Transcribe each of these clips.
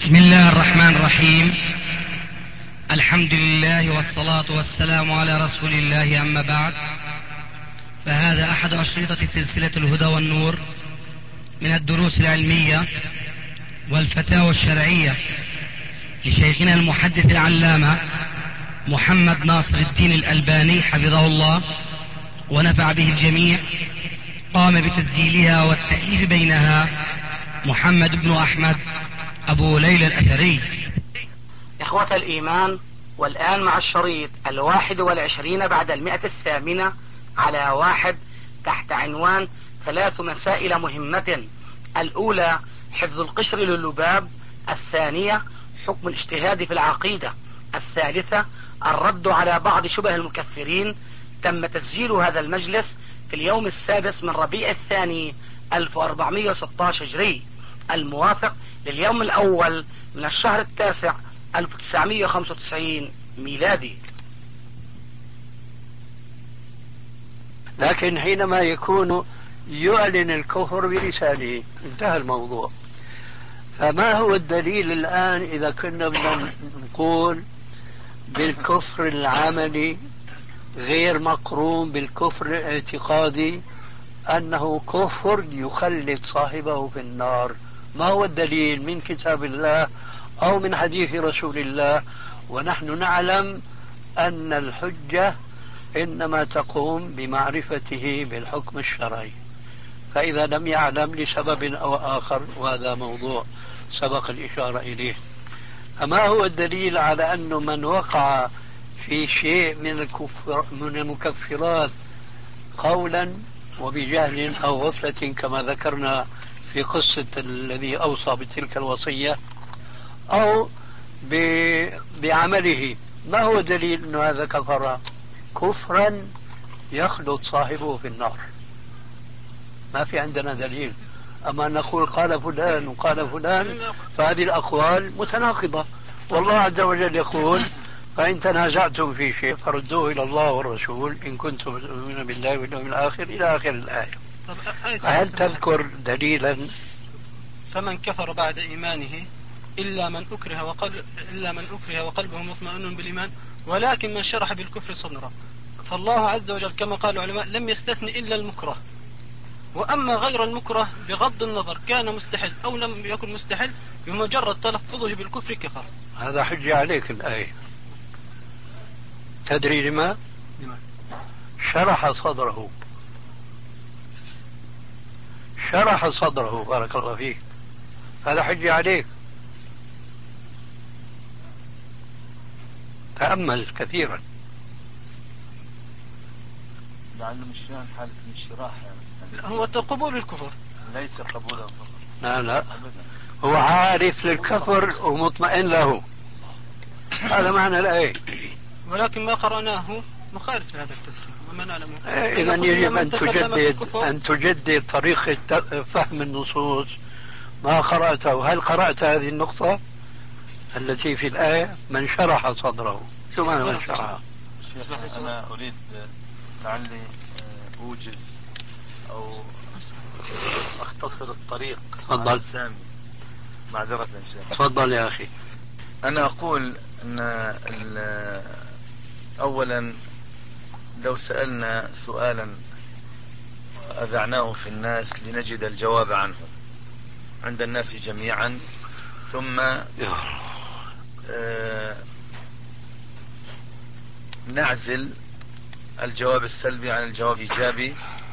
بسم الله الرحمن الرحيم. الحمد لله والصلاة والسلام على رسول الله، أما بعد، فهذا أحد أشرطة سلسلة الهدى والنور من الدروس العلمية والفتاوى الشرعية لشيخنا المحدث العلامة محمد ناصر الدين الألباني حفظه الله ونفع به الجميع. قام بتسجيلها والتأليف بينها محمد بن أحمد أبو ليلى الأثري. إخوة الإيمان، والآن مع الشريط 21 بعد 108 على 1 تحت عنوان 3 مسائل مهمة. الأولى حفظ القشر للباب، الثانية حكم الاجتهاد في العقيدة، الثالثة الرد على بعض شبه المكفرين. تم تسجيل هذا المجلس في اليوم 7 من ربيع الثاني 1416 هجري، الموافق لليوم الأول من الشهر 9 1995 ميلادي. لكن حينما يكون يعلن الكفر بلسانه انتهى الموضوع. فما هو الدليل الآن إذا كنا بدنا نقول بالكفر العملي غير مقرون بالكفر الاعتقادي أنه كفر يخلد صاحبه في النار؟ ما هو الدليل من كتاب الله أو من حديث رسول الله؟ ونحن نعلم أن الحجة إنما تقوم بمعرفته بالحكم الشرعي، فإذا لم يعلم لسبب أو آخر، وهذا موضوع سبق الإشارة إليه. أما هو الدليل على أن من وقع في شيء من المكفرات قولا وبجهل أو غفلة كما ذكرنا في قصة الذي أوصى بتلك الوصية، أو بعمله، ما هو دليل أن هذا كفر كفرا يخلط صاحبه في النار؟ ما في عندنا دليل. أما نقول قال فلان وقال فلان، فهذه الأقوال متناقضة. والله عز وجل يقول: فإن تنازعتم في شيء فردوه إلى الله والرسول إن كنتم تؤمنون بالله واليوم الآخر، إلى آخر الآية. فهل تذكر دليلا؟ فمن كفر بعد إيمانه إلا من أكره وقلبه مطمئن بالإيمان ولكن من شرح بالكفر صدرا. فالله عز وجل كما قال العلماء لم يستثن إلا المكره، وأما غير المكره بغض النظر كان مستحل أو لم يكن مستحل بمجرد تلفظه بالكفر كفر. هذا حجة عليك الآية. تدري لما؟ شرح صدره بارك الله فيك، هذا حجة عليك. تأمل كثيرا. لعله مش فاهم حالة الانشراح يعني. هو قبول الكفر ليس قبول الكفر. لا هو عارف للكفر ومطمئن له، هذا معنى الآية. ولكن ما قرأناه مخالف لهذا التفسير وما نعلمه. إذا يجب أن تجدد طريقة فهم النصوص. ما قرأته؟ هل قرأت هذه النقطة التي في الآية من شرح صدره؟ شو معنى من شرح؟ شيخ أنا أريد لعلي أوجز أو أختصر الطريق. تفضل. معذرة شيخ. تفضل يا أخي. أنا أقول أن أولا لو سألنا سؤالا أذعناه في الناس لنجد الجواب عنه عند الناس جميعا، ثم نعزل الجواب السلبي عن الجواب الإيجابي،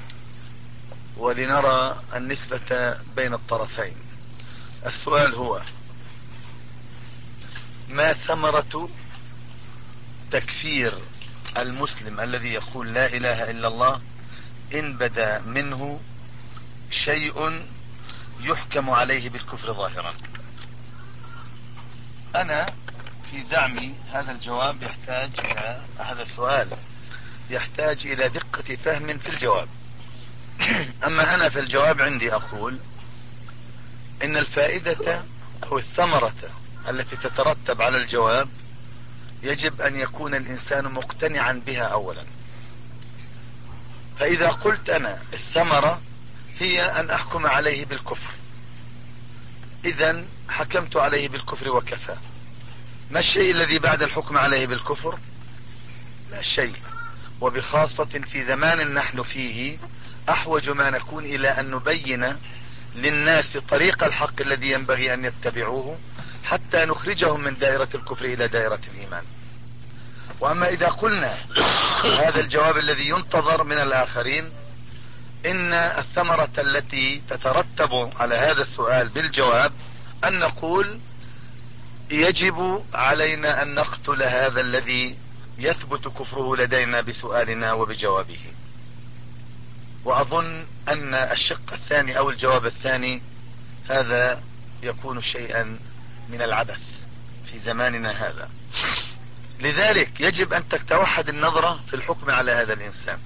ولنرى النسبة بين الطرفين. السؤال هو: ما ثمرة تكفير المسلم الذي يقول لا إله إلا الله إن بدا منه شيء يحكم عليه بالكفر ظاهرا؟ أنا في زعمي هذا الجواب يحتاج إلى هذا السؤال يحتاج إلى دقة فهم في الجواب. أما أنا في الجواب عندي أقول إن الفائدة أو الثمرة التي تترتب على الجواب يجب أن يكون الإنسان مقتنعا بها أولا. فإذا قلت أنا الثمرة هي أن أحكم عليه بالكفر، إذا حكمت عليه بالكفر وكفى. ما الشيء الذي بعد الحكم عليه بالكفر؟ لا شيء. وبخاصة في زمان نحن فيه أحوج ما نكون إلى أن نبين للناس طريق الحق الذي ينبغي أن يتبعوه حتى نخرجهم من دائرة الكفر إلى دائرة الإيمان. وأما إذا قلنا هذا الجواب الذي ينتظر من الآخرين، إن الثمرة التي تترتب على هذا السؤال بالجواب أن نقول يجب علينا أن نقتل هذا الذي يثبت كفره لدينا بسؤالنا وبجوابه. وأظن أن الشق الثاني أو الجواب الثاني هذا يكون شيئا من العبث في زماننا هذا. لذلك يجب أن تتوحد النظرة في الحكم على هذا الإنسان.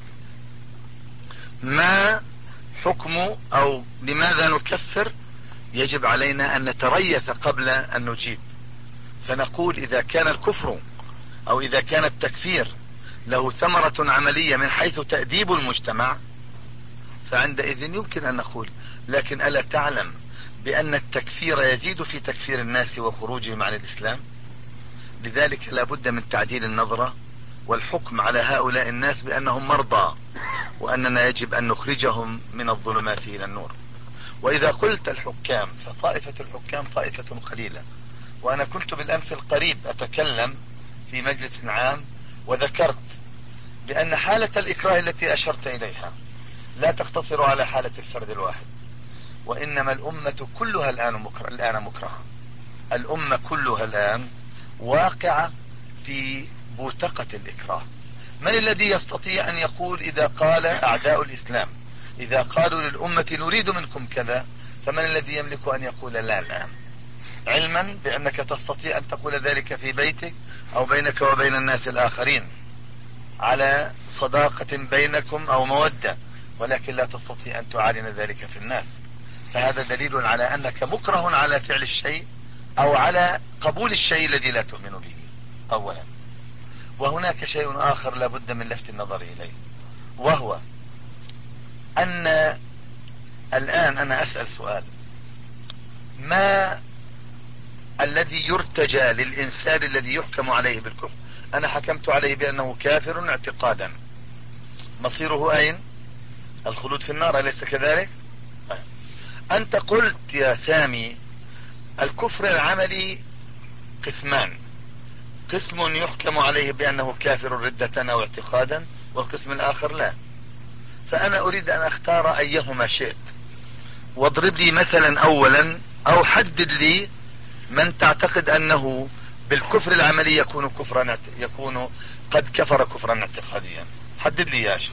ما حكم أو لماذا نكفر؟ يجب علينا أن نتريث قبل أن نجيب، فنقول إذا كان الكفر أو إذا كان التكفير له ثمرة عملية من حيث تأديب المجتمع فعندئذ يمكن أن نقول. لكن ألا تعلم بأن التكفير يزيد في تكفير الناس وخروجهم عن الإسلام؟ لذلك لا بد من تعديل النظرة والحكم على هؤلاء الناس بأنهم مرضى، وأننا يجب أن نخرجهم من الظلمات إلى النور. وإذا قلت الحكام فطائفة الحكام طائفة قليلة. وأنا كنت بالأمس القريب أتكلم في مجلس عام وذكرت بأن حالة الإكراه التي أشرت إليها لا تقتصر على حالة الفرد الواحد، وإنما الأمة كلها الآن مكرهة. الأمة كلها الآن واقعة في بوتقة الإكراه. من الذي يستطيع أن يقول إذا قال أعداء الإسلام إذا قالوا للأمة نريد منكم كذا، فمن الذي يملك أن يقول لا الآن؟ علما بأنك تستطيع أن تقول ذلك في بيتك أو بينك وبين الناس الآخرين على صداقة بينكم أو مودة، ولكن لا تستطيع أن تعلن ذلك في الناس. فهذا دليل على أنك مكره على فعل الشيء أو على قبول الشيء الذي لا تؤمن به أولا. وهناك شيء آخر لا بد من لفت النظر إليه، وهو أن الآن أنا أسأل سؤال: ما الذي يرتجى للإنسان الذي يحكم عليه بالكفر؟ أنا حكمت عليه بأنه كافر اعتقادا، مصيره أين؟ الخلود في النار، أليس كذلك؟ أنت قلت يا سامي الكفر العملي قسمان: قسم يحكم عليه بأنه كافر ردة أو اعتقادا، والقسم الآخر لا. فأنا أريد أن أختار أيهما شئت، واضرب لي مثلا أولا أو حدد لي من تعتقد أنه بالكفر العملي يكون قد كفر كفرا اعتقاديا. حدد لي يا شو.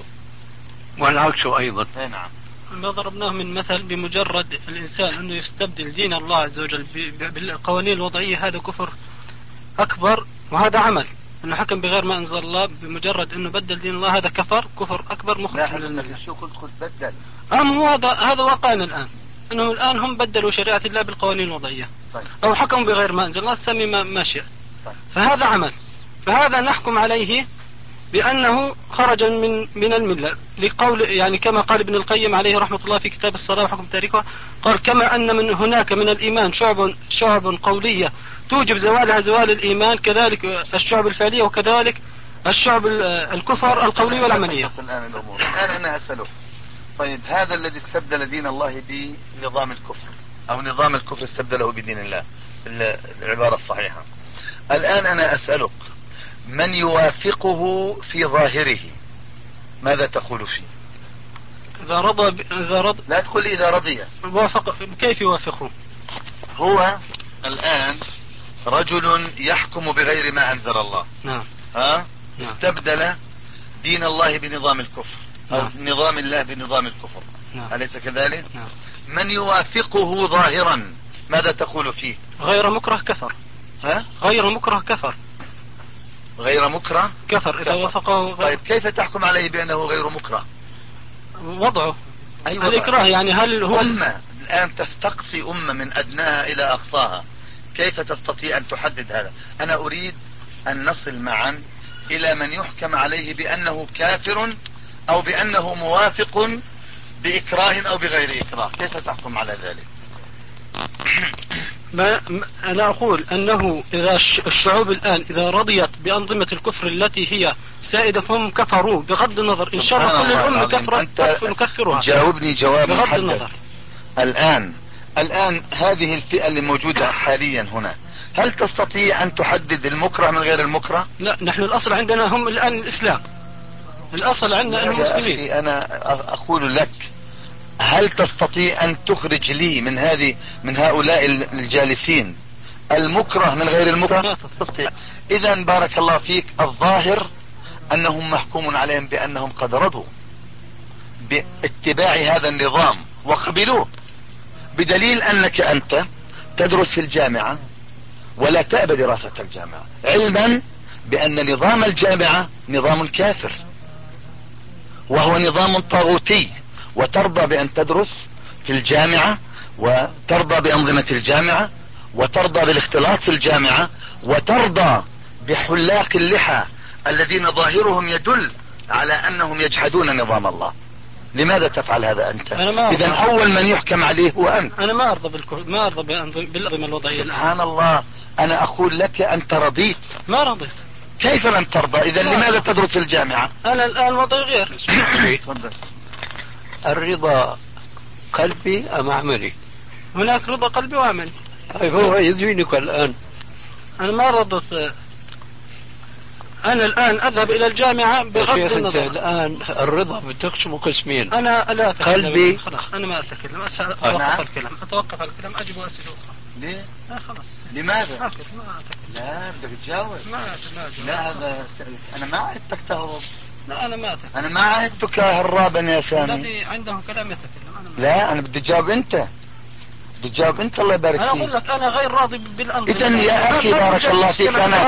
والعكس أيضا. نعم. ما ضربناه من مثل بمجرد الإنسان أنه يستبدل دين الله عز وجل بالقوانين الوضعية، هذا كفر أكبر، وهذا عمل أنه حكم بغير ما أنزل الله. بمجرد أنه بدل دين الله هذا كفر أكبر مخرج من الملة. شو قلت بدل؟ هو هذا واقعنا الآن، أنه الآن هم بدلوا شريعة الله بالقوانين الوضعية. طيب. أو حكموا بغير ما أنزل الله، سمي ما شئ. طيب. فهذا عمل، فهذا نحكم عليه بأنه خرج من الملة، لقول يعني كما قال ابن القيم عليه رحمة الله في كتاب الصلاة وحكم تاريخها، قال: كما أن من هناك من الإيمان شعب قولية توجب زوالها زوال الإيمان، كذلك الشعب الفعلية، وكذلك الشعب الكفر القولية والعملية. الآن أنا أسألك: طيب هذا الذي استبدل دين الله بنظام الكفر، أو نظام الكفر استبدله بدين الله، العبارة الصحيحة، الآن أنا أسألك: من يوافقه في ظاهره ماذا تقول فيه؟ إذا رضى لا تقول لي إذا رضي. وافق. كيف يوافقه؟ هو الآن رجل يحكم بغير ما أنزل الله. نعم. نعم. استبدل دين الله بنظام الكفر، أو نعم. نظام الله بنظام الكفر. نعم. أليس كذلك؟ نعم. من يوافقه ظاهرا ماذا تقول فيه؟ غير مكره كفر. غير مكره كفر. غير مكره كفر إذا وافقه. طيب كيف تحكم عليه بأنه غير مكره؟ وضعه. أيوة. الإكراه يعني هل هو أمة الآن تستقصي أمة من أدناها إلى أقصاها، كيف تستطيع أن تحدد هذا؟ أنا أريد أن نصل معا إلى من يحكم عليه بأنه كافر أو بأنه موافق بإكراه أو بغير إكراه، كيف تحكم على ذلك؟ أنا أقول أنه إذا الشعوب الآن إذا رضيت بأنظمة الكفر التي هي سائدة فهم كفروا بغض النظر إن شاء الله كل الأمة كفرت نكفرها. جاوبني جواب بغض محدد. النظر الآن هذه الفئة اللي موجودة حاليا هنا، هل تستطيع أن تحدد المكره من غير المكره؟ لا، نحن الأصل عندنا هم الآن الإسلام، الأصل عندنا أنهم مسلمين. أخي أنا أقول لك، هل تستطيع أن تخرج لي من هؤلاء الجالسين المكره من غير المكره؟ تستطيع. إذا بارك الله فيك، الظاهر أنهم محكوم عليهم بأنهم قد رضوا باتباع هذا النظام وقبلوه، بدليل أنك أنت تدرس في الجامعة ولا تأبى دراسة الجامعة، علما بأن نظام الجامعة نظام كافر وهو نظام طاغوتي، وترضى بأن تدرس في الجامعة وترضى بأنظمة الجامعة وترضى بالاختلاط في الجامعة وترضى بحلاق اللحى الذين ظاهرهم يدل على أنهم يجحدون نظام الله. لماذا تفعل هذا أنت؟ إذا أول من يحكم عليه هو أنت. أنا ما أرضى بالأنظمة الوضعية. سبحان الله، أنا أقول لك أنت رضيت. ما رضيت. كيف لم ترضى؟ إذا لماذا تدرس في الجامعة؟ أنا الآن وضعي غير. تفضل. الرضا قلبي أم عملي؟ هناك رضا قلبي وعملي. هو يدينك الآن. أنا ما رضيت. أنا الآن أذهب إلى الجامعة بغض النظر. أنت الآن الرضا بتقسم قسمين. أنا لا أتكلم. قلبي. خلاص أنا ما أتكلم. أتوقف الكلام أجيب أسئلة أخرى. ليه؟ خلاص. لماذا؟ ما أتكلم. لا بدك تجاوب. ما لا هذا أنا ما عهدتك تهرب. لا أنا ما أتكلم. أنا ما عهدتك هرابا يا سامي. الذي عنده كلام يتكلم. أنا ما لا أنا بدي تجاوب أنت. تجاوب انت، الله يبارك فيك. انا اقول لك انا غير راضي بالانظمه. اذا يا اخي بارك الله فيك، انا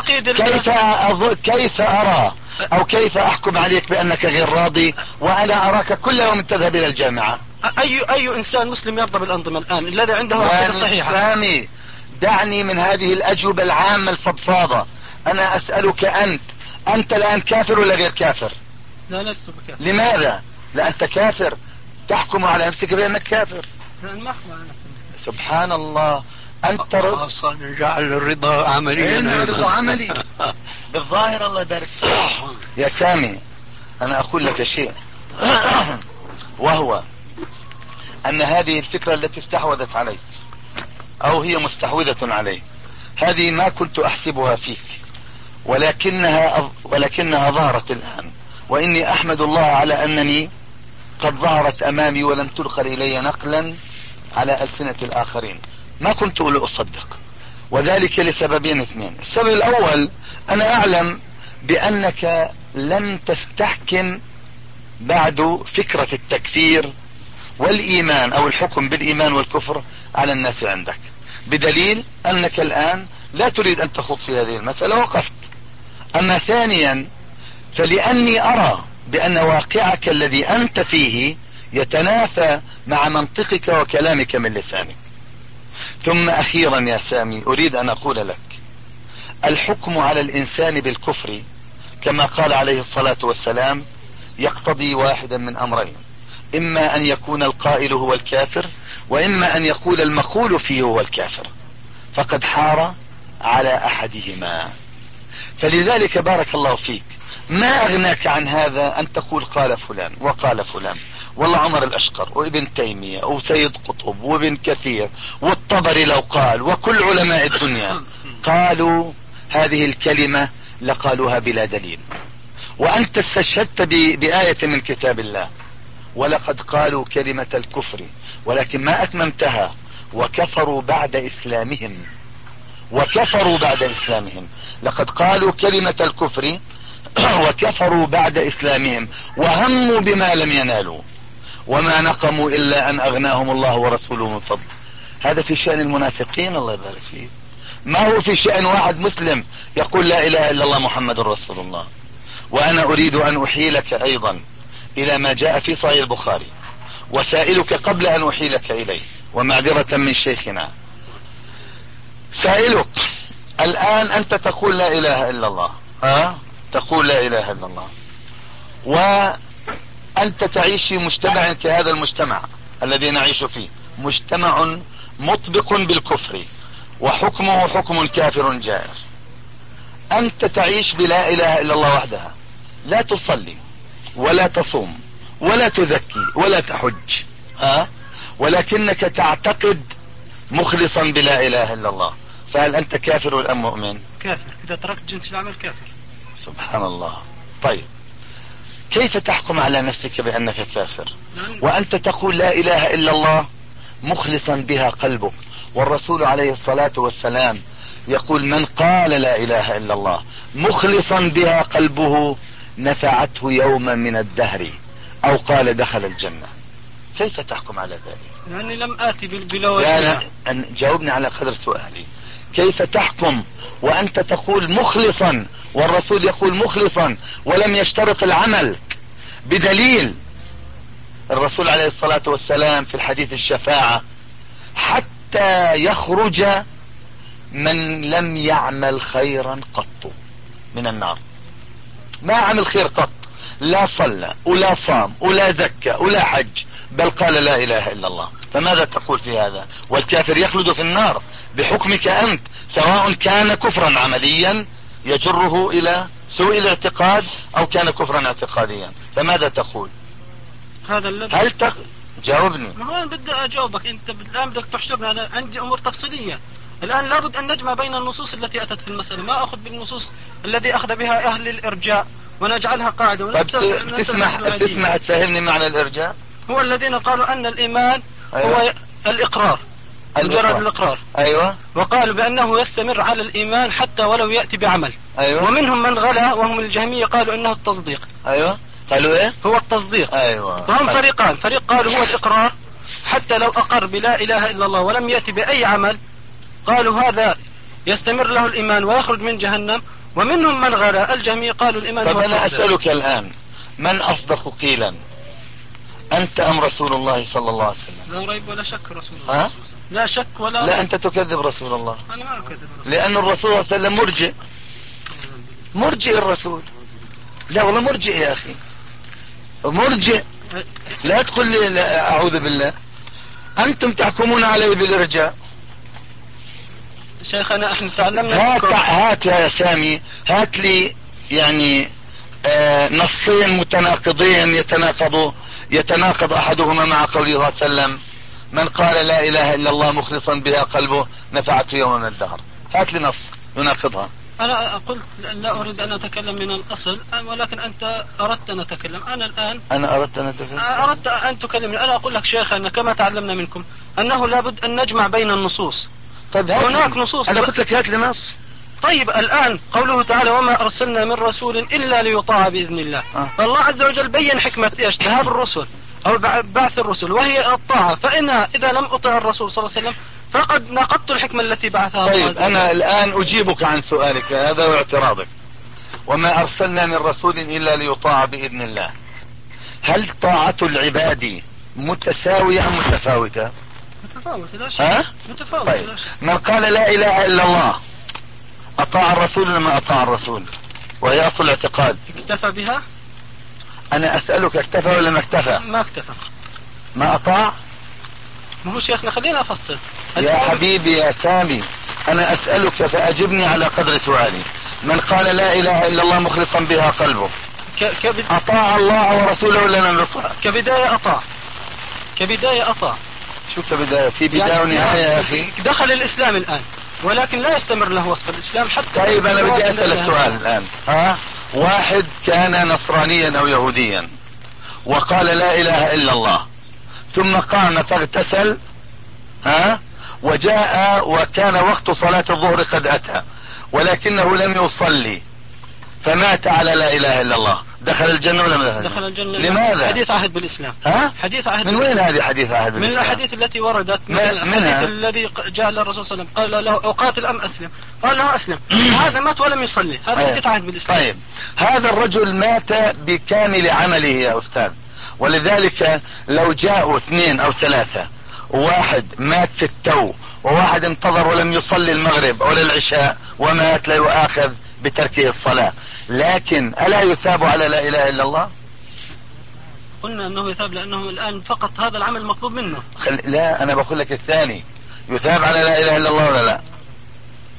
كيف ارى او كيف احكم عليك بانك غير راضي وانا اراك كل يوم تذهب الى الجامعة؟ اي انسان مسلم يرضى بالانظمه الان الذي عنده عقيده صحيحه؟ سامي دعني من هذه الاجوبة العامة الفضفاضة. انا اسألك انت الان كافر ولا غير كافر؟ لا لست بكافر. لماذا؟ لا انت كافر، تحكم على نفسك بانك كافر. لا ما احكم على نفسي. سبحان الله، انت اصلا جعل الرضا عمليا. الرضا عملي بالظاهر، الله يبارك فيك. يا سامي انا اقول لك شيء وهو ان هذه الفكرة التي استحوذت عليك او هي مستحوذة عليك، هذه ما كنت احسبها فيك، ولكنها ظهرت الان، واني احمد الله على انني قد ظهرت امامي ولم تدخل الي نقلا على ألسنة الآخرين. ما كنت أصدق، وذلك لسببين اثنين. السبب الأول، أنا أعلم بأنك لن تستحكم بعد فكرة التكفير والإيمان أو الحكم بالإيمان والكفر على الناس عندك، بدليل أنك الآن لا تريد أن تخوض في هذه المسألة، وقفت. أما ثانيا، فلأني أرى بأن واقعك الذي أنت فيه يتنافى مع منطقك وكلامك من لسانك. ثم اخيرا يا سامي اريد ان اقول لك، الحكم على الانسان بالكفر كما قال عليه الصلاة والسلام يقتضي واحدا من امرين، اما ان يكون القائل هو الكافر، واما ان يقول المقول فيه هو الكافر، فقد حار على احدهما. فلذلك بارك الله فيك، ما اغناك عن هذا ان تقول قال فلان وقال فلان، والله عمر الاشقر وابن تيمية وسيد قطب وابن كثير والطبري لو قال وكل علماء الدنيا قالوا هذه الكلمة لقالوها بلا دليل، وانت استشهدت بآية من كتاب الله، ولقد قالوا كلمة الكفر ولكن ما اتممتها وكفروا بعد اسلامهم. لقد قالوا كلمة الكفر وكفروا بعد اسلامهم وهموا بما لم ينالوا وما نقموا الا ان اغناهم الله ورسوله من فضله. هذا في شأن المنافقين، الله يبارك فيه. ما هو في شأن واحد مسلم يقول لا اله الا الله محمد رسول الله. وانا اريد ان احيلك ايضا الى ما جاء في صحيح البخاري، وسائلك قبل ان احيلك اليه ومعذرة من شيخنا، سائلك الان انت تقول لا اله الا الله، تقول لا اله الا الله، وانت تعيش في مجتمع كهذا المجتمع الذي نعيش فيه، مجتمع مطبق بالكفر وحكمه حكم كافر جائر. انت تعيش بلا اله الا الله وحدها، لا تصلي ولا تصوم ولا تزكي ولا تحج، ولكنك تعتقد مخلصا بلا اله الا الله، فهل انت كافر ولا مؤمن؟ كافر اذا تركت جنس العمل كافر. سبحان الله. طيب كيف تحكم على نفسك بانك كافر وانت تقول لا اله الا الله مخلصا بها قلبك؟ والرسول عليه الصلاة والسلام يقول من قال لا اله الا الله مخلصا بها قلبه نفعته يوما من الدهر، او قال دخل الجنة. كيف تحكم على ذلك؟ لاني لم اتي بلا لا وجه. جاوبني على قدر سؤالي. كيف تحكم وانت تقول مخلصا والرسول يقول مخلصا ولم يشترط العمل بدليل الرسول عليه الصلاة والسلام في الحديث الشفاعة حتى يخرج من لم يعمل خيرا قط من النار، ما عمل خير قط، لا صلى ولا صام ولا زكى ولا حج، بل قال لا اله الا الله. فماذا تقول في هذا؟ والكافر يخلد في النار بحكمك انت، سواء كان كفرا عمليا يجره الى سوء الاعتقاد او كان كفرا اعتقاديا. فماذا تقول؟ هذا الذي جاوبني. ما هو انا بدي اجاوبك، انت الان بدك تحشرني، انا عندي امور تفصيليه. الان لابد ان نجمع بين النصوص التي اتت في المساله، ما اخذ بالنصوص الذي اخذ بها اهل الارجاء ونجعلها قاعده طيب تسمح تفهمني معنى الارجاء؟ هو الذين قالوا ان الايمان أيوة. هو الاقرار، مجرد الاقرار. ايوه. وقالوا بانه يستمر على الايمان حتى ولو ياتي بعمل. أيوة. ومنهم من غلا وهم الجهميه قالوا انه التصديق. ايوه. قالوا ايه؟ هو التصديق. ايوه. وهم فريقان، فريق قالوا هو الاقرار حتى لو اقر بلا اله الا الله ولم ياتي باي عمل، قالوا هذا يستمر له الايمان ويخرج من جهنم. ومنهم من غلا الجهمية قالوا الايمان طب هو انا التصديق. اسألك الان من اصدق قيلا، انت ام رسول الله صلى الله عليه وسلم؟ لا ريب ولا شك رسول الله صلى الله عليه وسلم. لا شك ولا لا ريب. انت تكذب رسول الله. انا ما اكذب الرسول، لان الرسول صلى الله عليه وسلم مرجئ الرسول. لا والله مرجئ يا اخي، مرجئ. لا تقول لي لا اعوذ بالله، انتم تحكمون علي بالارجاء. شيخنا احنا تعلمنا هات يا سامي، هات لي يعني نصين متناقضين يتناقض احدهما مع قوله صلى الله عليه وسلم من قال لا اله الا الله مخلصا بها قلبه نفعته يوم من الدهر. هات لي نص يناقضها. انا قلت لا اريد ان اتكلم من الاصل، ولكن انت اردت ان اتكلم. انا الان اردت ان اتكلم. اردت ان تكلمني. انا اقول لك شيخنا كما تعلمنا منكم انه لابد ان نجمع بين النصوص. طيب هناك نصوص. انا قلت لك هات لي نص. طيب الآن قوله تعالى وما أرسلنا من رسول إلا ليطاع بإذن الله. فالله عز وجل بين حكمة إيش ذهاب الرسل أو بعث الرسل وهي الطاعة. فإنها إذا لم أطع الرسول صلى الله عليه وسلم فقد نقضت الحكمة التي بعثها الله عز وجل. طيب أنا الآن أجيبك عن سؤالك هذا واعتراضك. وما أرسلنا من رسول إلا ليطاع بإذن الله. هل طاعة العباد متساوية أم متفاوتة؟ متفاوتة لا شك. متفاوتة. طيب من قال لا إله إلا الله أطاع الرسول ولا ما أطاع الرسول؟ وهي أصل الاعتقاد. اكتفى بها؟ أنا أسألك اكتفى ولا ما اكتفى؟ ما اكتفى. ما أطاع؟ ما هو شيخنا خلينا أفصل. يا حبيبي يا سامي أنا أسألك فأجبني على قدر سؤالي. من قال لا إله إلا الله مخلصا بها قلبه أطاع الله ورسوله ولا لم يطاع؟ كبداية أطاع. كبداية أطاع. شو كبداية؟ في بداية ونهاية يا أخي. دخل الإسلام الآن ولكن لا يستمر له وصف الإسلام حتى. طيب أنا بدي أسألك سؤال الآن. واحد كان نصرانيا أو يهوديا وقال لا إله إلا الله ثم قام فاغتسل وجاء وكان وقت صلاة الظهر قد أتى ولكنه لم يصلي فمات على لا إله إلا الله، دخل الجنة ولا ما دخل الجنة؟ لماذا؟ حديث عهد بالإسلام. حديث عهد. من وين هذه حديث عهد بالإسلام؟ من الأحاديث التي وردت. من الحديث الذي جاء للرسول صلى الله عليه وسلم قال له أقاتل أم أسلم؟ قال له أسلم. هذا مات ولم يصلي، هذا حديث عهد بالإسلام. طيب هذا الرجل مات بكامل عمله يا أستاذ، ولذلك لو جاءوا 2 أو 3 وواحد مات في التو وواحد انتظر ولم يصلي المغرب ولا العشاء ومات لا يؤاخذ بتركه الصلاة، لكن ألا يثاب على لا إله إلا الله؟ قلنا أنه يثاب لأنه الآن فقط هذا العمل مطلوب منه. لا أنا بقول لك الثاني يثاب على لا إله إلا الله ولا لا؟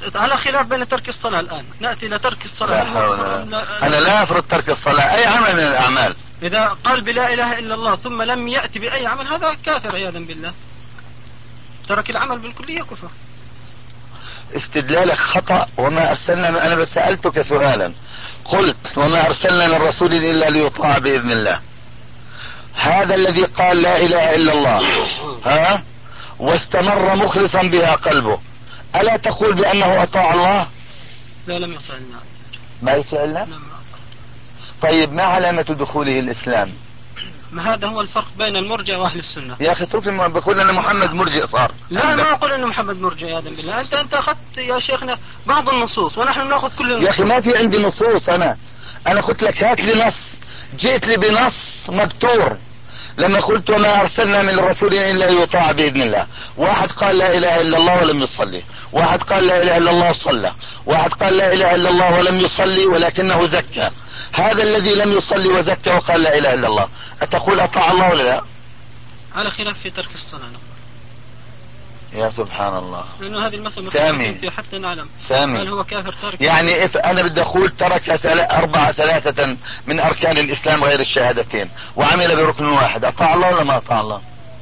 على خلاف بين ترك الصلاة الآن، نأتي إلى ترك الصلاة. لا حول أنا لا أفرض ترك الصلاة، أي عمل من الأعمال. إذا قال بلا إله إلا الله ثم لم يأتي بأي عمل هذا كافر عياذا بالله، ترك العمل بالكلية كفر. استدلالك خطأ. وما أرسلنا، أنا بس سألتك سؤالا، قلت وما أرسلنا من رسول إلا ليطاع بإذن الله. هذا الذي قال لا إله إلا الله ها واستمر مخلصا بها قلبه، ألا تقول بأنه أطاع الله؟ لا، لم يطع الناس. ما يطيع الله؟ طيب ما علامة دخوله الإسلام؟ ما هذا هو الفرق بين المرجع وأهل السنة. يا أخي اتركني، بقول أن محمد مرجئ صار. لا، ما أقول أن محمد مرجع عياذا بالله. أنت أخذت يا شيخنا بعض النصوص ونحن نأخذ كل النصوص. يا أخي ما في عندي نصوص. أنا قلت لك هات لي نص، جئت لي بنص مبتور لما قلت وما أرسلنا من الرسول إلا يطاع بإذن الله. واحد قال لا إله إلا الله ولم يصلي، واحد قال لا إله إلا الله وصلى، واحد قال لا إله إلا الله ولم يصلي ولكنه زكى. هذا الذي لم يصلي وزكى وقال لا إله إلا الله، أتقول أطاع الله ولا لا؟ على خلاف في ترك الصلاة. يا سبحان الله. لأنه هذه المسألة سامي حتى نعلم سامي هل هو كافر تارك. يعني أنا بدي أقول ترك ثلاثة من أركان الإسلام غير الشهادتين وعمل بركن واحد، أطاع الله ولا ما أطاع الله؟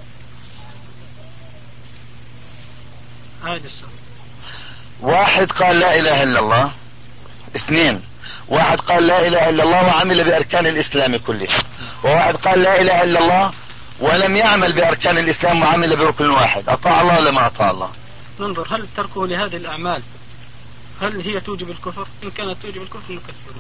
هذا السؤال. واحد قال لا إله إلا الله، اثنين، واحد قال لا إله إلا الله وعمل بأركان الإسلام كلها، وواحد قال لا إله إلا الله ولم يعمل بأركان الإسلام وعمل بركن واحد، أطاع الله ولا ما أطاع الله؟ ننظر هل تركه لهذه الأعمال هل هي توجب الكفر؟ إن كانت توجب الكفر نكفره.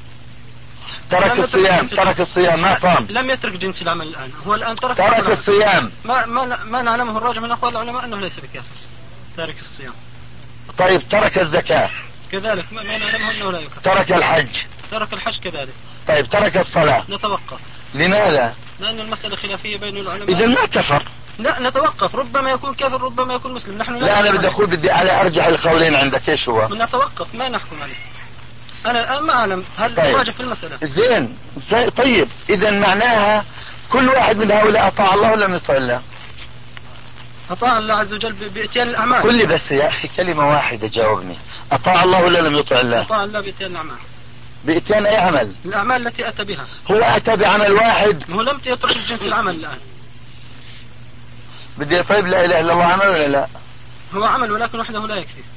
ترك الصيام ما صام. لم يترك جنس العمل الآن، هو الآن ترك الصيام. ما نعلمه الراجح من أقوال العلماء أنه ليس بكافر تارك الصيام. طيب ترك الزكاة كذلك ما نعلمه أنه لا يكفر. ترك الحج. ترك الحج كذلك. طيب ترك الصلاة. نتوقف. لماذا؟ لأن المسألة خلافية بين العلماء. إذا ما كفر. لا، نتوقف، ربما يكون كافر ربما يكون مسلم. نحن لا أنا بدي أقول بدي على أرجح القولين عندك إيش هو؟ نتوقف ما نحكم عليه. أنا الآن ما أعلم هل راجع في المسألة. زين طيب إذا معناها كل واحد من هؤلاء أطاع الله ولا لم يطع الله؟ أطاع الله عز وجل بإتيان الأعمال. قل لي بس يا أخي كلمة واحدة جاوبني، أطاع الله ولا لم يطع الله؟ أطاع الله بإتيان الأعمال. بإتيان أي عمل؟ الأعمال التي أتى بها. هو أتى بعمل واحد. هو لم يترك جنس العمل الآن. بدي طيب لا إله إلا الله عمل ولا لا؟ هو عمل ولكن وحده لا يكفي.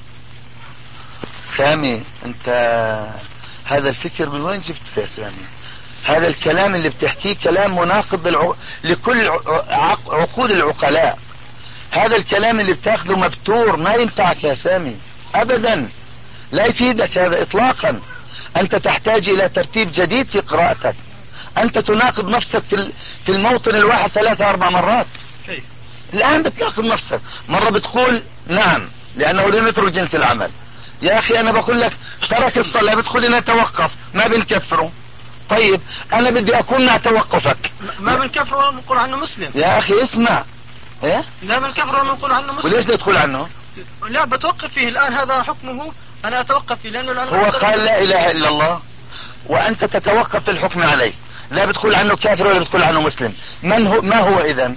سامي أنت هذا الفكر من وين جبته يا سامي؟ هذا الكلام اللي بتحكيه كلام مناقض لكل عقول العقلاء. هذا الكلام اللي بتاخذه مبتور ما ينفعك يا سامي أبدا، لا يفيدك هذا إطلاقا. أنت تحتاج إلى ترتيب جديد في قراءتك. أنت تناقض نفسك في الموطن الواحد 3-4 مرات. كيف؟ الآن بتناقض نفسك، مرة بتقول نعم لأنه لم يترك جنس العمل. يا أخي أنا بقول لك ترك الصلاة بتقول لنا توقف ما بنكفره. طيب أنا بدي أكون مع توقفك. ما بنكفره ولا بنقول عنه مسلم. يا أخي اسمع إيه؟ لا بنكفره ولا بنقول عنه مسلم. وليش بدي تقول عنه؟ لا بتوقف فيه الآن، هذا حكمه أنا أتوقف فيه لأنه العلماء هو قال لا إله إلا الله وأنت تتوقف في الحكم عليه، لا بتقول عنه كافر ولا بتقول عنه مسلم. ما هو إذن؟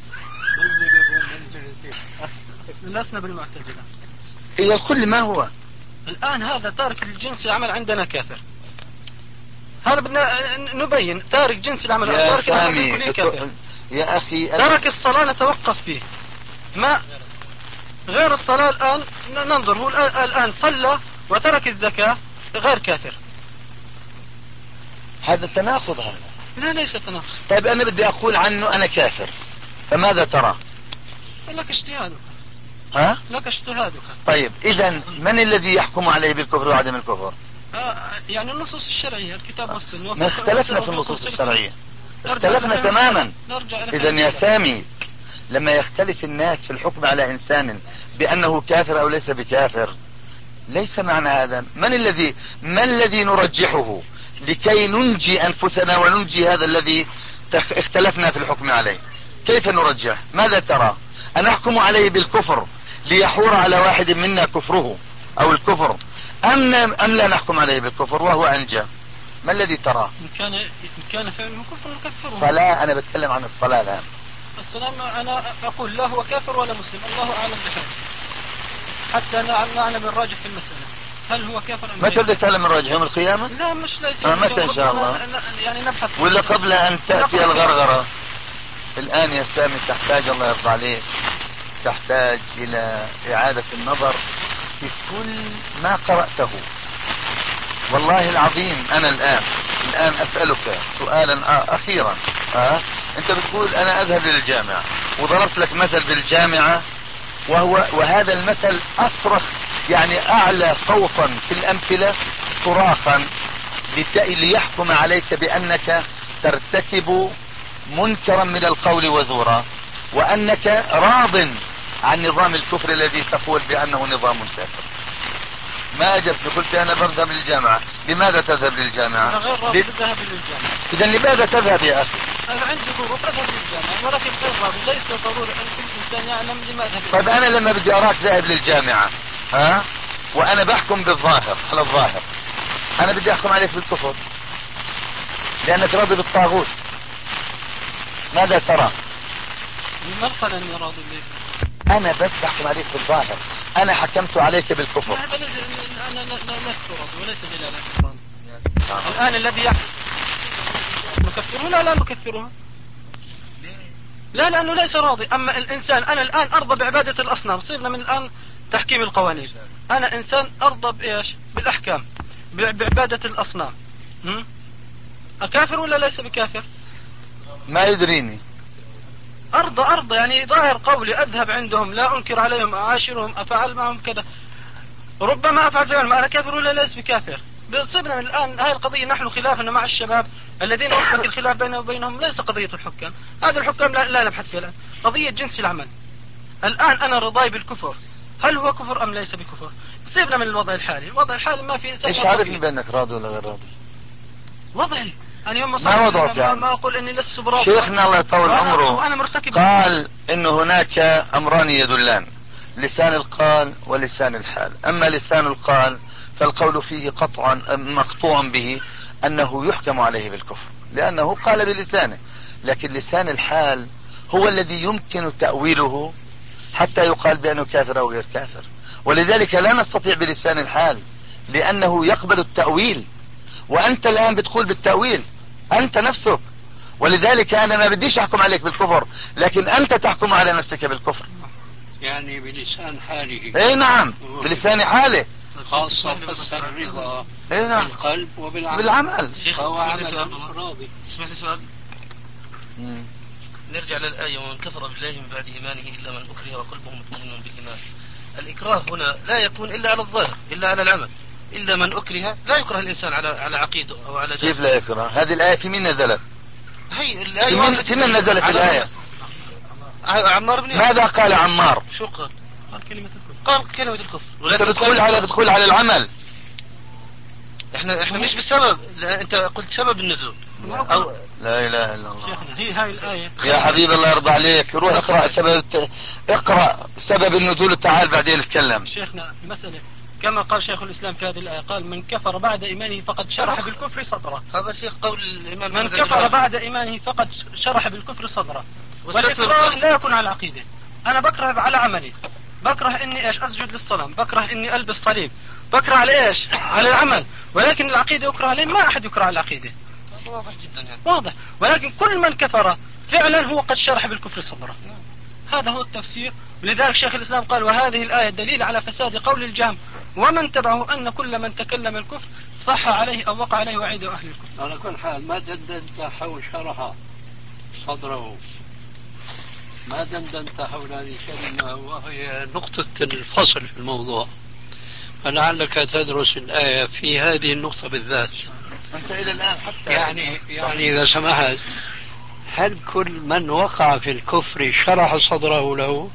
لسنا بالمعتزلة. إذا كل ما هو الآن هذا تارك الجنس العمل عندنا كافر. هذا بدنا نبين تارك جنس العمل. يا تارك سامي يا أخي ترك الصلاة نتوقف فيه. ما غير الصلاة الآن ننظر هو الآن صلى وترك الزكاة غير كافر. هذا تناقض هذا. لا ليس تناقض. طيب أنا بدي أقول عنه أنا كافر، فماذا ترى؟ لك اجتهادك. ها؟ لك اجتهادك. طيب إذا من الذي يحكم عليه بالكفر وعدم الكفر؟ يعني النصوص الشرعية الكتاب والسنة. ما اختلفنا في النصوص الشرعية، اختلفنا تماما. إذا يا سامي لما يختلف الناس في الحكم على إنسان بأنه كافر أو ليس بكافر ليس معنى هذا ما الذي نرجحه لكي ننجي أنفسنا وننجي هذا الذي اختلفنا في الحكم عليه؟ كيف نرجح؟ ماذا ترى؟ أن نحكم عليه بالكفر ليحور على واحد منا كفره أو الكفر، أم لا نحكم عليه بالكفر وهو أنجى؟ ما الذي ترى؟ إن كان فعله كفر نكفره. صلاة، أنا بتكلم عن الصلاة الآن. السلام أنا أقول لا هو كافر ولا مسلم، الله أعلم بحاله. حتى نعلم الراجح في المسألة، هل هو كافر أم متى بدك تعلم الراجح؟ يوم القيامة؟ لا مش ليس متى إن شاء الله؟ يعني نبحث ولا قبل أن تأتي الغرغرة؟ الآن يا سامي تحتاج، الله يرضى عليك، تحتاج إلى إعادة النظر في كل ما قرأته. والله العظيم أنا الآن أسألك سؤالا أخيرا. أنت بتقول أنا أذهب للجامعة، وضربت لك مثل بالجامعة، وهذا المثل أصرخ، يعني أعلى صوتا في الأمثلة صراخا ليحكم عليك بأنك ترتكب منكرا من القول وزورا، وأنك راض عن نظام الكفر الذي تقول بأنه نظام كافر. ما أجبت، قلت أنا بذهب للجامعة. لماذا تذهب للجامعة؟ أنا غير راضي بالذهاب للجامعة. إذا لماذا تذهب يا أخي؟ أنا عندي ظروف أذهب للجامعة، ولكن غير راضي، ليس ضروري أن كل إنسان يعلم لما أذهب للجامعة. طيب أنا لما بدي أراك ذاهب للجامعة وأنا بحكم بالظاهر على الظاهر، أنا بدي أحكم عليك بالكفر لأنك راضي بالطاغوت، ماذا ترى؟ من قال أني راضي بالله؟ أنا بس بحكم عليك بالظاهر، أنا حكمت عليك بالكفر. أنا لست راضي وليس دلالة على الكفر. الآن الذي يحكم نكفرها لا نكفرها؟ لا، لأنه ليس راضي. أما الإنسان، أنا الآن أرضى بعبادة الأصنام، صرنا من الآن تحكيم القوانين. أنا إنسان أرضى بإيش؟ بالأحكام، بعبادة الأصنام. أكافر ولا ليس بكافر؟ ما يدريني. أرضى يعني ظاهر قولي، أذهب عندهم لا أنكر عليهم، أعاشرهم، أفعل معهم كذا، ربما أفعل فعل، أنا كافر ولا ليس بكافر؟ صرنا من الآن هاي القضية، نحن خلافنا مع الشباب الذين وصلت الخلاف بيننا وبينهم ليس قضية الحكام. هذا الحكام لا نبحث فيها الآن، قضية جنس العمل. الآن أنا رضاي بالكفر، هل هو كفر أم ليس بكفر؟ سيبنا من الوضع الحالي. الوضع الحالي ما في إنسان. إيش عارفني بأنك راضي ولا غير راضي؟ وضعي أنا يوم ما وضعك يعني؟ ما أقول إني لست براضي. شيخنا الله يطول عمره وأنا مرتكب قال إن هناك أمران يدلان، لسان القال ولسان الحال. أما لسان القال فالقول فيه قطعا مقطوع به أنه يحكم عليه بالكفر لأنه قال بلسانه، لكن لسان الحال هو الذي يمكن تأويله حتى يقال بأنه كافر أو غير كافر. ولذلك لا نستطيع بلسان الحال لأنه يقبل التأويل، وأنت الآن بتقول بالتأويل أنت نفسك. ولذلك أنا ما بديش أحكم عليك بالكفر، لكن أنت تحكم على نفسك بالكفر. يعني بلسان حاله. اي نعم، بلسان حاله. خاصة فسر الرضا نعم. بالقلب بالعمل. فهو عمل راضي. اسمح لي سؤال. نرجع للآية: ومن كفر بالله من بعد إيمانه إلا من أكره وقلبه مطمئن بالإيمان. الإكراه هنا لا يكون إلا على الظاهر، إلا على العمل. إلا من أكره، لا يكره الإنسان على عقيده أو على دين. كيف لا يكره؟ هذه الآية في مين نزلت؟ هي الآية في من نزلت الآية؟ عمار بن ماذا قال عمار؟ شو قال؟ قال كلمة الكفر. انت بتدخل على العمل. احنا مش بسبب، لا انت قلت سبب النزول أو لا اله الا الله. شيخنا هي هاي الآية يا حبيبي الله يرضى عليك، روح اقرأ سبب النزول وتعال بعدين نتكلم. شيخنا المسألة كما قال شيخ الإسلام في هذه الآية، قال من كفر بعد إيمانه فقد شرح بالكفر صدره. هذا شيخ قول الإمام من كفر بعد إيمانه فقد شرح بالكفر صدره. والإكراه لا يكون على العقيدة. أنا بكره على عملي، بكره إني إيش أسجد للصنم، بكره إني ألبس صليب، بكره على إيش؟ على العمل. ولكن العقيدة أكره عليه، ما أحد يكره على العقيدة. واضح جدا يعني. واضح. ولكن كل من كفر فعلا هو قد شرح بالكفر صدره. هذا هو التفسير. ولذلك شيخ الإسلام قال: وهذه الآية دليل على فساد قول الجهم ومن تبعه أن كل من تكلم الكفر صح عليه أو وقع عليه وعيد أهل الكفر. على كل حال ما دندنت حول شرح صدره، ما دندنت حول هذه الكلمة وهي نقطة الفصل في الموضوع، فلعلك تدرس الآية في هذه النقطة بالذات. أنت إلى الآن حتى يعني إذا سمحت، هل كل من وقع في الكفر شرح صدره له؟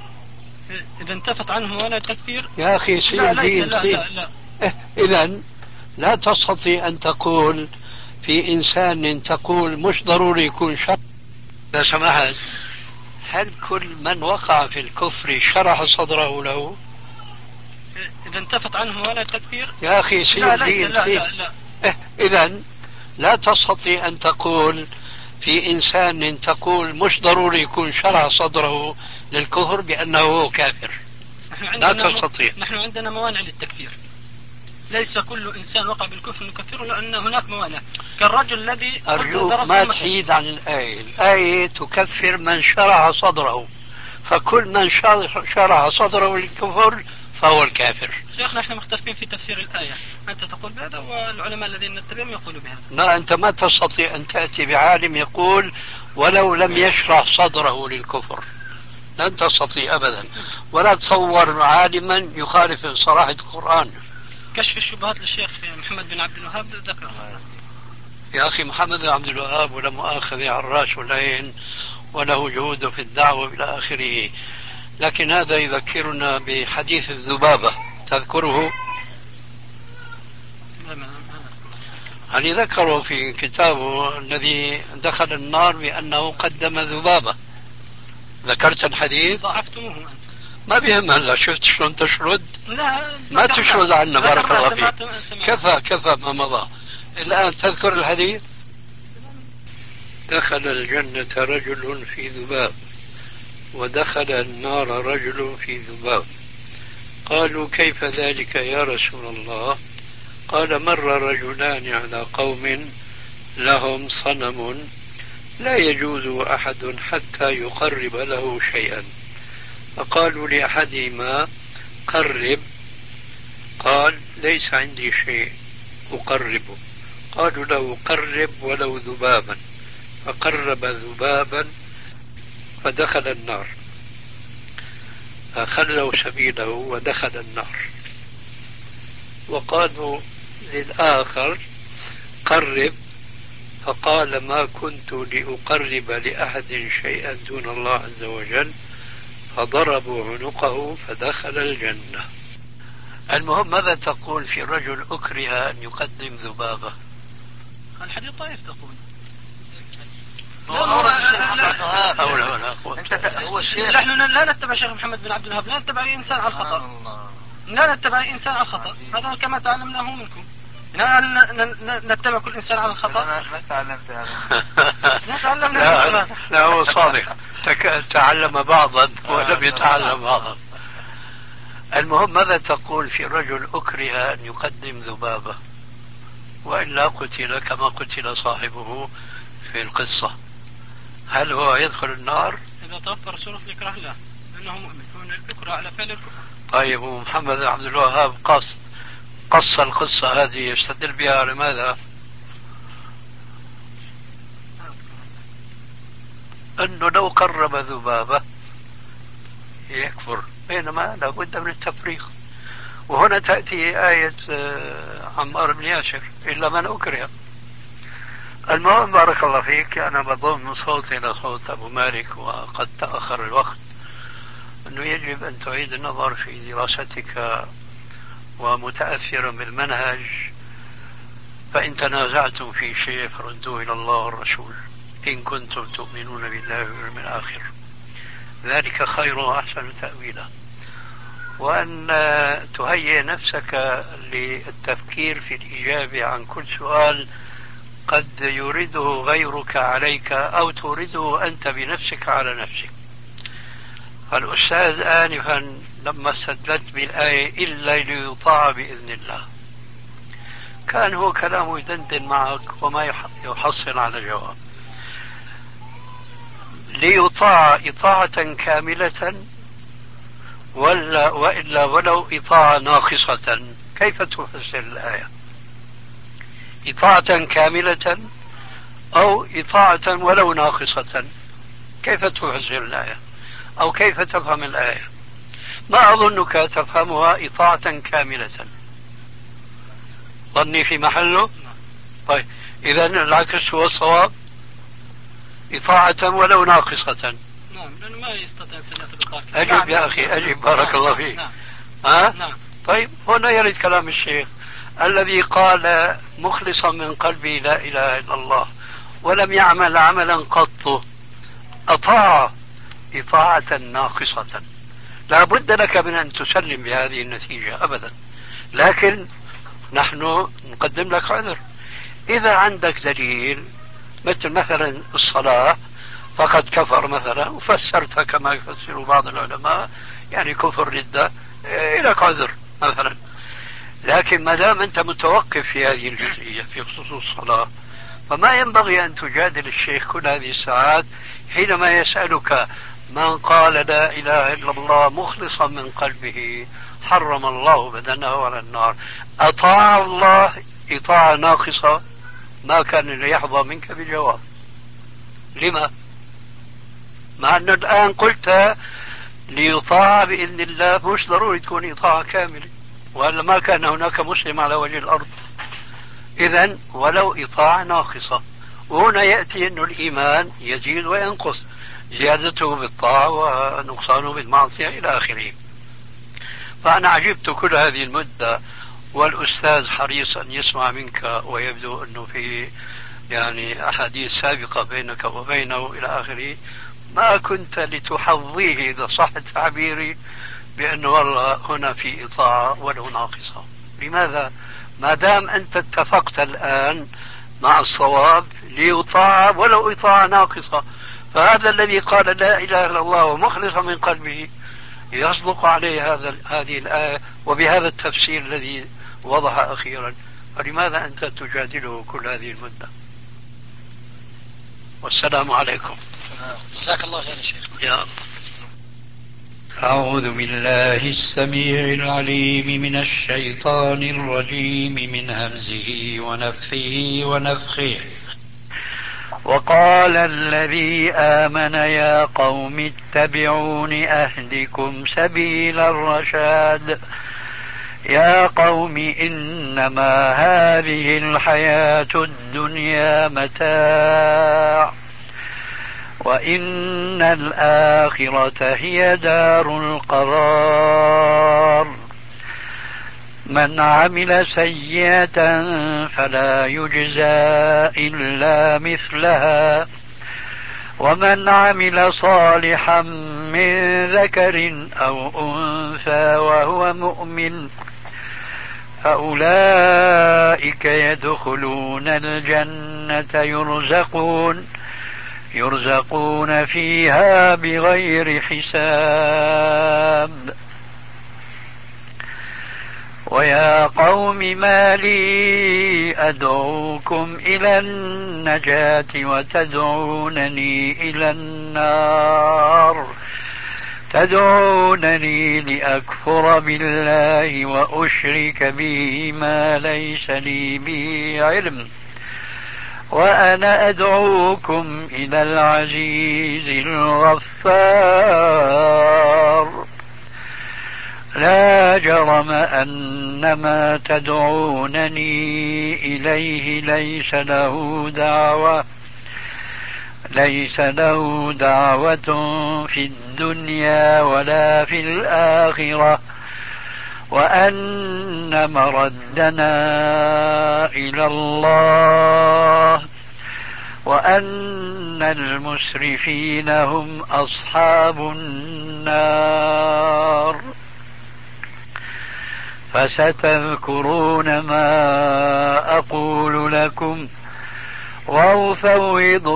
إذا انتفت عنه ولا تكفير يا أخي لا. إذن لا تستطيع أن تقول في إنسان تقول مش ضروري يكون شرح. إذا سمحت، هل كل من وقع في الكفر شرح صدره له؟ إذا انتفت عنه ولا تكفير. يا أخي لا. إذن لا تستطيع أن تقول في إنسان تقول مش ضروري يكون شرح صدره للكفر بأنه كافر. لا تستطيع. نحن عندنا موانع للتكفير. ليس كل إنسان وقع بالكفر نكفره، لأن هناك موانع، كالرجل الذي أرجوك ما تحيد عن الآية. الآية تكفر من شرع صدره، فكل من شرع صدره للكفر فهو الكافر. شيخنا احنا مختلفين في تفسير الآية، أنت تقول بهذا والعلماء الذين نتبعهم يقولوا بهذا. لا، أنت ما تستطيع أن تأتي بعالم يقول ولو لم يشرح صدره للكفر، لن تستطيع أبدا. ولا تصور عالما يخالف صراحة القرآن. كشف الشبهات للشيخ محمد بن عبد الوهاب ذكر. يا أخي محمد بن عبد الوهاب ولا مؤاخذة على الراس والعين، وله جهود في الدعوة إلى آخره، لكن هذا يذكرنا بحديث الذبابة، تذكره؟ يعني ذكره في كتابه الذي دخل النار بأنه قدم ذبابة. ذكرت الحديث؟ ضعفتموه أنت. ما بيهم هلا، شفت شلون تشرد؟ لا ما تشرد عنا، بارك الله فيك. كفى كفى ما مضى. الآن تذكر الحديث؟ دخل الجنة رجل في ذباب، ودخل النار رجل في ذباب. قالوا كيف ذلك يا رسول الله؟ قال مر رجلان على قوم لهم صنم لا يجوز أحد حتى يقرب له شيئا، فقالوا لأحدهما قرب، قال ليس عندي شيء أقربه. قالوا له قرب ولو ذبابا، فقرب ذبابا فدخل النار، فخلوا سبيله ودخل النار. وقالوا للآخر قرب، فقال ما كنت لأقرب لأحد شيئا دون الله عز وجل، فضربوا عنقه فدخل الجنة. المهم ماذا تقول في رجل أكره أن يقدم ذبابة؟ الحديث ضعيف تقول. نحن لا نتبع شيخ محمد بن عبد الوهاب، لا نتبع إنسان على الخطأ، لا نتبع إنسان على الخطأ، هذا كما تعلمناه منكم. نتبع كل إنسان على الخطأ. ما تعلمت هذا. لا هو صادق، تعلم بعضا ولم يتعلم بعضا. المهم ماذا تقول في رجل أكره أن يقدم ذبابة وإلا قتل كما قتل صاحبه في القصة؟ هل هو يدخل النار؟ إذا توفر شروط الإكراه لا، لأنه مؤمن، هو الإكراه على فعل الكفر. طيب ومحمد عبد الوهاب قص القصة هذه يستدل بها على ماذا؟ أنه لو قرب ذبابة يكفر، بينما لابد من التفريق. وهنا تأتي آية عمار بن ياسر إلا من أكره. المهم بارك الله فيك، أنا بضم صوتي إلى صوت أبو مالك وقد تأخر الوقت، أنه يجب أن تعيد النظر في دراستك ومتأثرا بالمنهج، فإن تنازعتم في شيء فردوه إلى الله والرسول إن كنتم تؤمنون بالله واليوم الآخر، ذلك خير وأحسن تأويلا. وأن تهيئ نفسك للتفكير في الإجابة عن كل سؤال قد يريده غيرك عليك أو تريده أنت بنفسك على نفسك. فالأستاذ آنفا لما استدلت بالآية إلا ليطاع بإذن الله، كان هو كلامه يدندن معك وما يحصل على جواب. ليطاع إطاعة كاملة وإلا ولو إطاعة ناقصة، كيف تفسر الآية؟ إطاعة كاملة أو إطاعة ولو ناقصة، كيف تفسر الآية أو كيف تفهم الآية؟ ما أظنك تفهمها إطاعة كاملة، ظني في محله. طيب إذا العكس هو الصواب، إطاعة ولو ناقصة. نعم، لأنه ما يستطيع سنة الإطاعة. أجب يا أخي أجب، بارك الله فيك. نعم. نعم. طيب هنا يرد كلام الشيخ الذي قال مخلصا من قلبي لا إله إلا الله ولم يعمل عملا قط، أطاع إطاعة ناقصة. لا بد لك من أن تسلم بهذه النتيجة أبدا، لكن نحن نقدم لك عذر. إذا عندك دليل مثل مثلا الصلاة فقد كفر مثلا وفسرتها كما يفسر بعض العلماء، يعني كفر ردة، لك عذر مثلا. لكن ما دام أنت متوقف في هذه الجزئية في خصوص الصلاة، فما ينبغي أن تجادل الشيخ كل هذه الساعات حينما يسألك: من قال لا إله إلا الله مخلصا من قلبه حرم الله بدنه على النار. أطاع الله إطاعة ناقصة، ما كان ليحظى منك بجواب. لما؟ مع أن الآن قلت ليطاع بإذن الله، مش ضروري تكون إطاعة كاملة، وإلا ما كان هناك مسلم على وجه الأرض. إذن ولو إطاعة ناقصة. وهنا يأتي أن الإيمان يزيد وينقص، زيادته بالطاعة ونقصانه بالمعصية إلى آخره. فأنا عجبت كل هذه المدة، والأستاذ حريص أن يسمع منك، ويبدو أنه في يعني أحاديث سابقة بينك وبينه إلى آخره. ما كنت لتحظيه إذا صح تعبيري بأنه والله هنا في إطاعة ولو ناقصة. لماذا؟ ما دام أنت اتفقت الآن مع الصواب ليطاع ولو إطاعة ناقصة، فهذا الذي قال لا إله إلا الله ومخلصا من قلبه يصدق عليه هذه الآية وبهذا التفسير الذي وضح أخيرا. فلماذا أنت تجادله كل هذه المدة؟ والسلام عليكم. جزاك الله خير يا شيخ. يا الله. أعوذ بالله السميع العليم من الشيطان الرجيم من همزه ونفثه ونفخه. وقال الذي آمن يا قوم اتبعون أهدكم سبيل الرشاد. يا قوم إنما هذه الحياة الدنيا متاع، وإن الآخرة هي دار القرار. من عمل سيئة فلا يجزى إلا مثلها، ومن عمل صالحا من ذكر أو أنثى وهو مؤمن فأولئك يدخلون الجنة يرزقون فيها بغير حساب. ويا قوم ما لي أدعوكم إلى النجاة وتدعونني إلى النار، تدعونني لأكفر بالله وأشرك به ما ليس لي به علم، وأنا أدعوكم إلى العزيز الغفار. لا جرم أن ما تدعونني إليه ليس له دعوة في الدنيا ولا في الآخرة، وأن مردنا إلى الله، وأن المسرفين هم أصحاب النار. فستذكرون ما أقول لكم وأفوض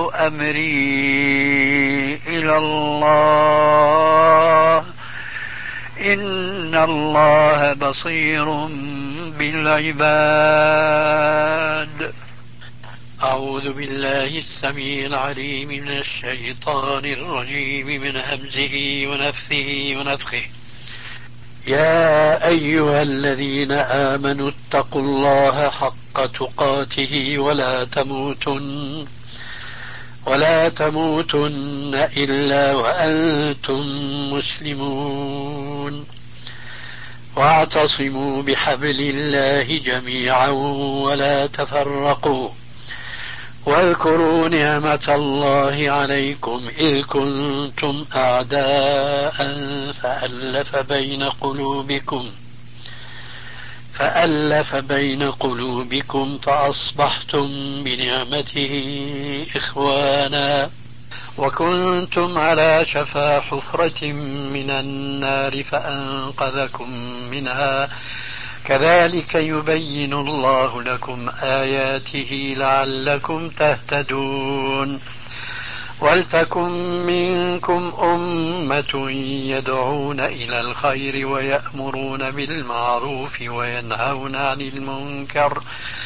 أمري إلى الله، إن الله بصير بالعباد. أعوذ بالله السميع العليم من الشيطان الرجيم من همزه ونفثه ونفخه. يا أيها الذين آمنوا اتقوا الله حق تقاته ولا تموتن إلا وأنتم مسلمون. واعتصموا بحبل الله جميعا ولا تفرقوا، واذكروا نعمة الله عليكم إذ كنتم أعداء فألف بين قلوبكم فأصبحتم بنعمته إخوانا، وكنتم على شفا حفرة من النار فأنقذكم منها. كذلك يبين الله لكم آياته لعلكم تهتدون. ولتكن منكم أمة يدعون إلى الخير ويأمرون بالمعروف وينهون عن المنكر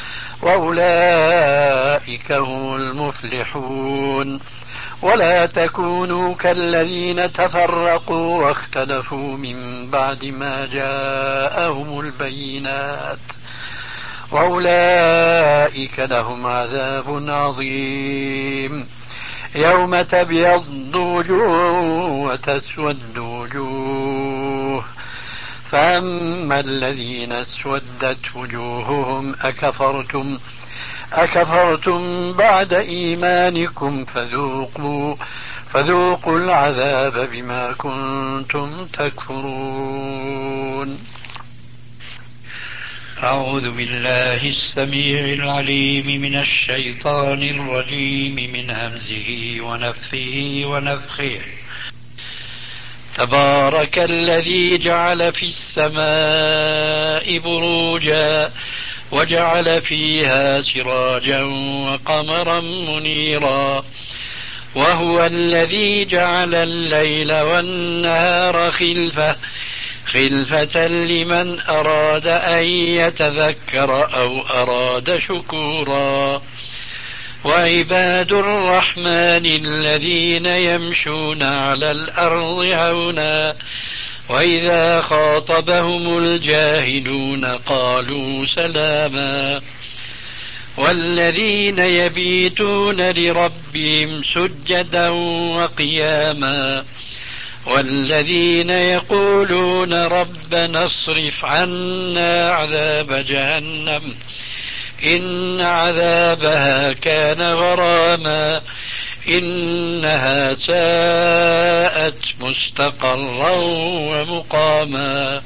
وأولئك هم المفلحون. ولا تكونوا كالذين تفرقوا واختلفوا من بعد ما جاءهم البينات وأولئك لهم عذاب عظيم. يوم تبيض وجوه وتسود وجوه فأما الذين اسودت وجوههم أكفرتم بعد إيمانكم فذوقوا العذاب بما كنتم تكفرون. أعوذ بالله السميع العليم من الشيطان الرجيم من همزه ونفثه ونفخه. تبارك الذي جعل في السماء بروجا وجعل فيها سراجا وقمرا منيرا وهو الذي جعل الليل والنهار خلفة لمن أراد أن يتذكر أو أراد شكورا. وعباد الرحمن الذين يمشون على الأرض هونا وإذا خاطبهم الجاهلون قالوا سلاما. والذين يبيتون لربهم سجدا وقياما والذين يقولون ربنا اصرف عنا عذاب جهنم إن عذابها كان غراما إنها ساءت مستقرا ومقاما.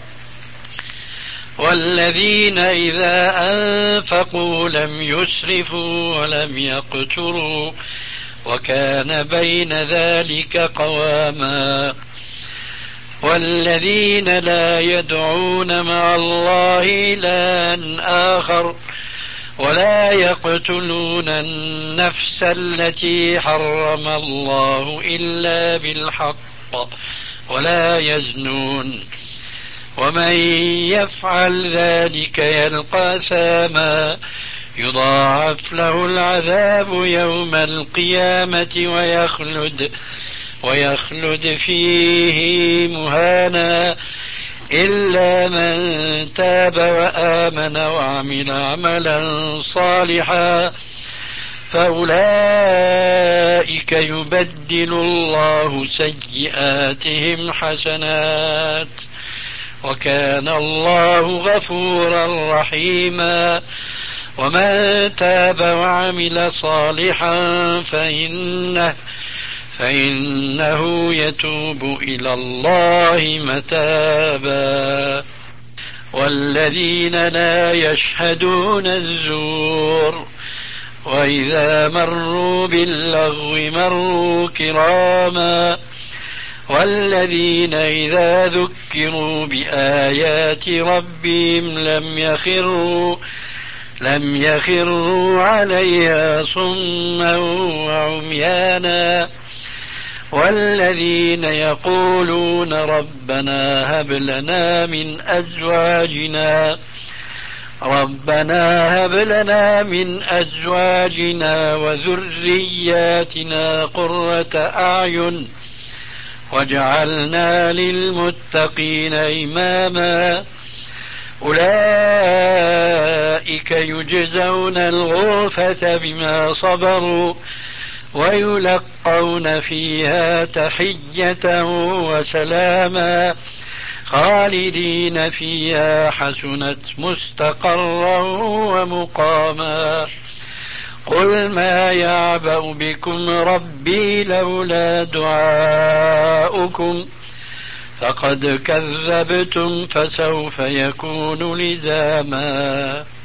والذين إذا أنفقوا لم يسرفوا ولم يقتروا وكان بين ذلك قواما. والذين لا يدعون مع الله إلها آخر ولا يقتلون النفس التي حرم الله إلا بالحق ولا يزنون ومن يفعل ذلك يلقى أثاما يضاعف له العذاب يوم القيامة ويخلد فيه مهانا إلا من تاب وآمن وعمل عملا صالحا فأولئك يبدل الله سيئاتهم حسنات وكان الله غفورا رحيما. ومن تاب وعمل صالحا فإنه يتوب إلى الله متابا. والذين لا يشهدون الزور وإذا مروا باللغو مروا كراما. والذين إذا ذكروا بآيات ربهم لم يخروا عليها صما وعميانا. والذين يقولون ربنا هب لنا من أزواجنا وذرياتنا قرة أعين واجعلنا للمتقين إماما. أولئك يجزون الغرفة بما صبروا ويلقون فيها تحية وسلاما خالدين فيها حسنت مستقرا ومقاما. قل ما يعبأ بكم ربي لولا دعاؤكم فقد كذبتم فسوف يكون لزاما.